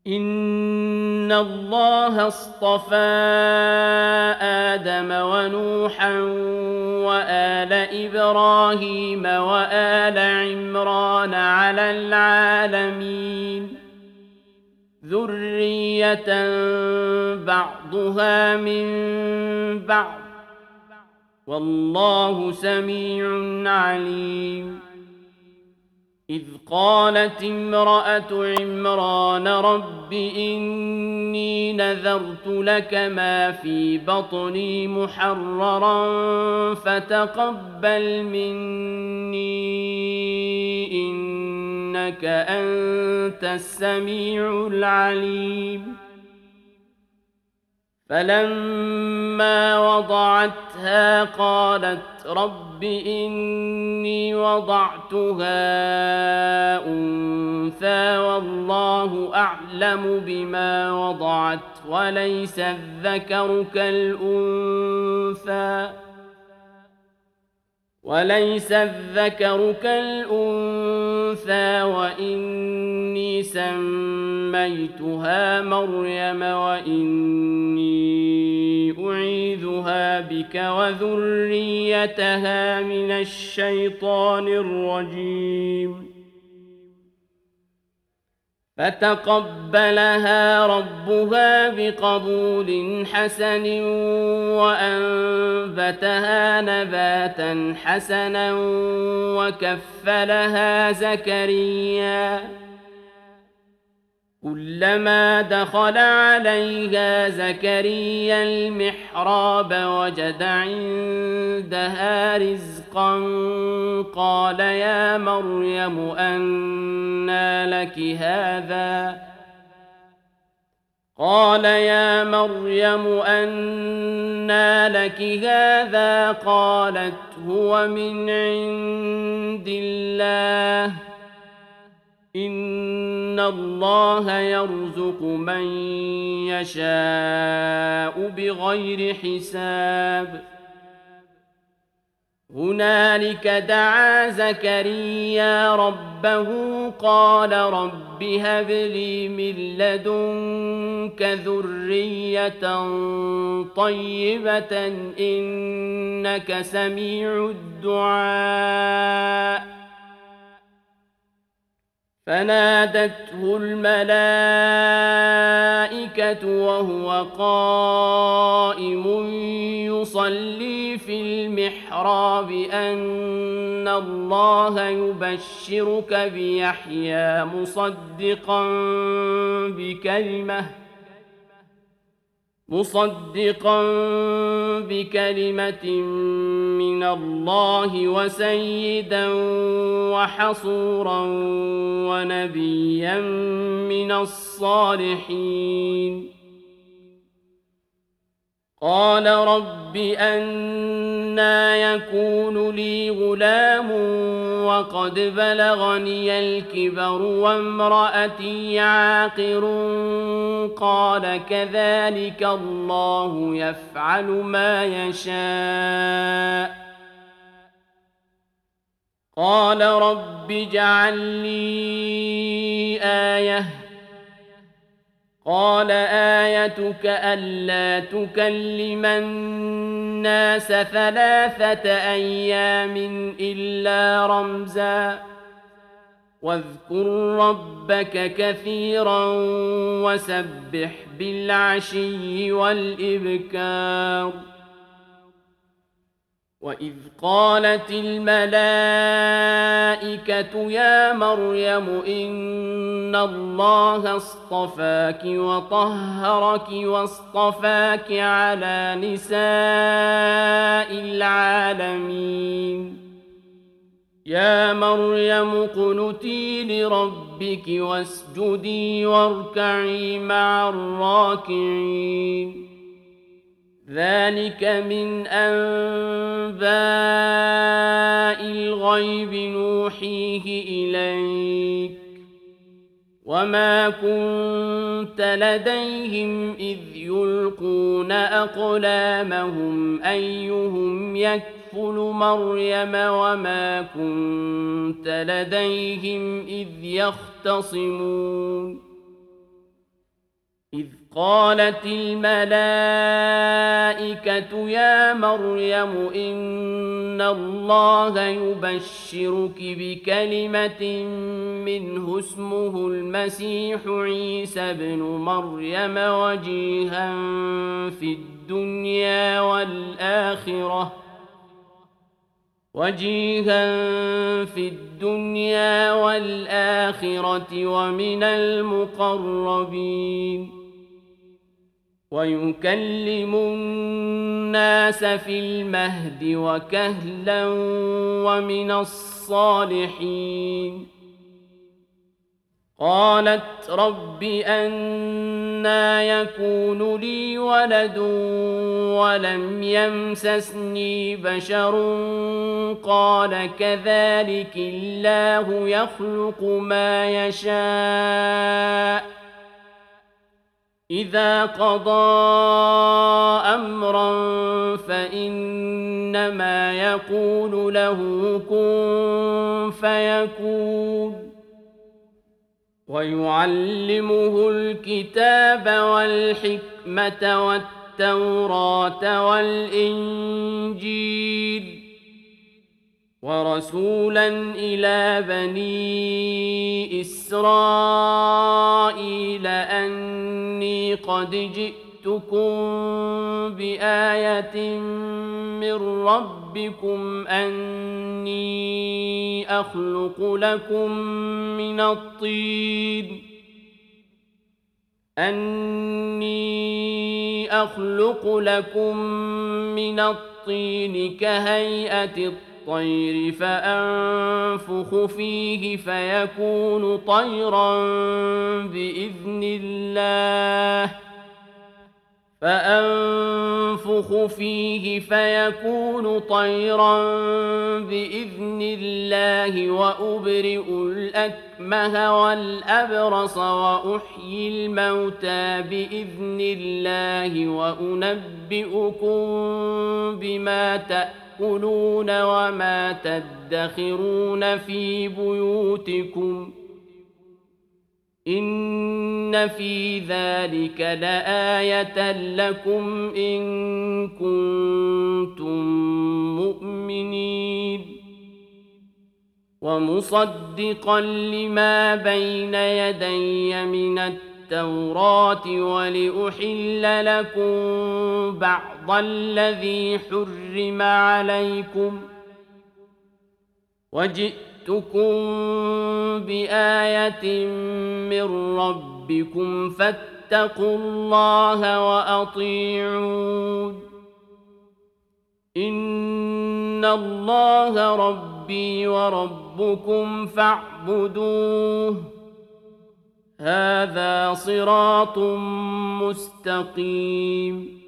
إن الله اصطفى آدم ونوحا وآل إبراهيم وآل عمران على العالمين ذرية بعضها من بعض والله سميع عليم إذ قالت امرأة عمران رب إني نذرت لك ما في بطني محررا فتقبل مني إنك أنت السميع العليم فلما وضعتها قالت رب إني وضعتها أنثى والله أعلم بما وضعت وليس الذكر كالأنثى وإني سميتها مريم وإني أعيذها بك وذريتها من الشيطان الرجيم فتقبلها ربها بقبول حسن وأنبتها نباتا حسنا وكفلها زكريا كلما دخل عليها زكريا المحراب وجد عندها رزقا قال يا مريم أنى لك هذا قالت هو من عند الله إن الله يرزق من يشاء بغير حساب هنالك دعا زكريا ربه قال رب هب لي من لدنك ذرية طيبة إنك سميع الدعاء فنادته الملائكة وهو قائم يصلي في المحراب أن الله يبشرك بيحيى مصدقا بكلمة من الله وسيدا وحصورا ونبيا من الصالحين قال رب أنى يكون لي غلام وقد بلغني الكبر وامرأتي عاقر قال كذلك الله يفعل ما يشاء قال رب اجعل لي آية قال آيتك ألا تكلم الناس 3 أيام إلا رمزا واذكر ربك كثيرا وسبح بالعشي والإبكار وإذ قالت الملائكة يا مريم إن الله اصطفاك وطهرك واصطفاك على نساء العالمين يا مريم اقنتي لربك واسجدي واركعي مع الراكعين ذلك من أنباء الغيب نوحيه إليك وما كنت لديهم إذ يلقون أقلامهم أيهم يكفل مريم وما كنت لديهم إذ يختصمون إذ قالت الملائكة يا مريم إن الله يبشرك بكلمة منه اسمه المسيح عيسى ابن مريم وجيها في الدنيا والآخرة ومن المقربين ويكلم الناس في المهد وكهلا ومن الصالحين قالت رب أنى يكون لي ولد ولم يمسسني بشر قال كذلك الله يخلق ما يشاء إذا قضى أمرا فإنما يقول له كن فيكون ويعلمه الكتاب والحكمة والتوراة والإنجيل ورسولا إلى بني إسرائيل أني قد جئتكم بآية من ربكم أني أخلق لكم من الطين كهيئة الطير فأنفخ فيه فيكون طيرا بإذن الله وأبرئ الأكمه والأبرص وأحيي الموتى بإذن الله وأنبئكم بما تأكلون وما تدخرون في بيوتكم إن في ذلك لآية لكم إن كنتم مؤمنين ومصدقا لما بين يدي من التوراة ولأحل لكم بعض الذي حرم عليكم وجئتكم بآية من ربكم فاتقوا الله وأطيعون إن الله ربي وربكم فاعبدوه هذا صراط مستقيم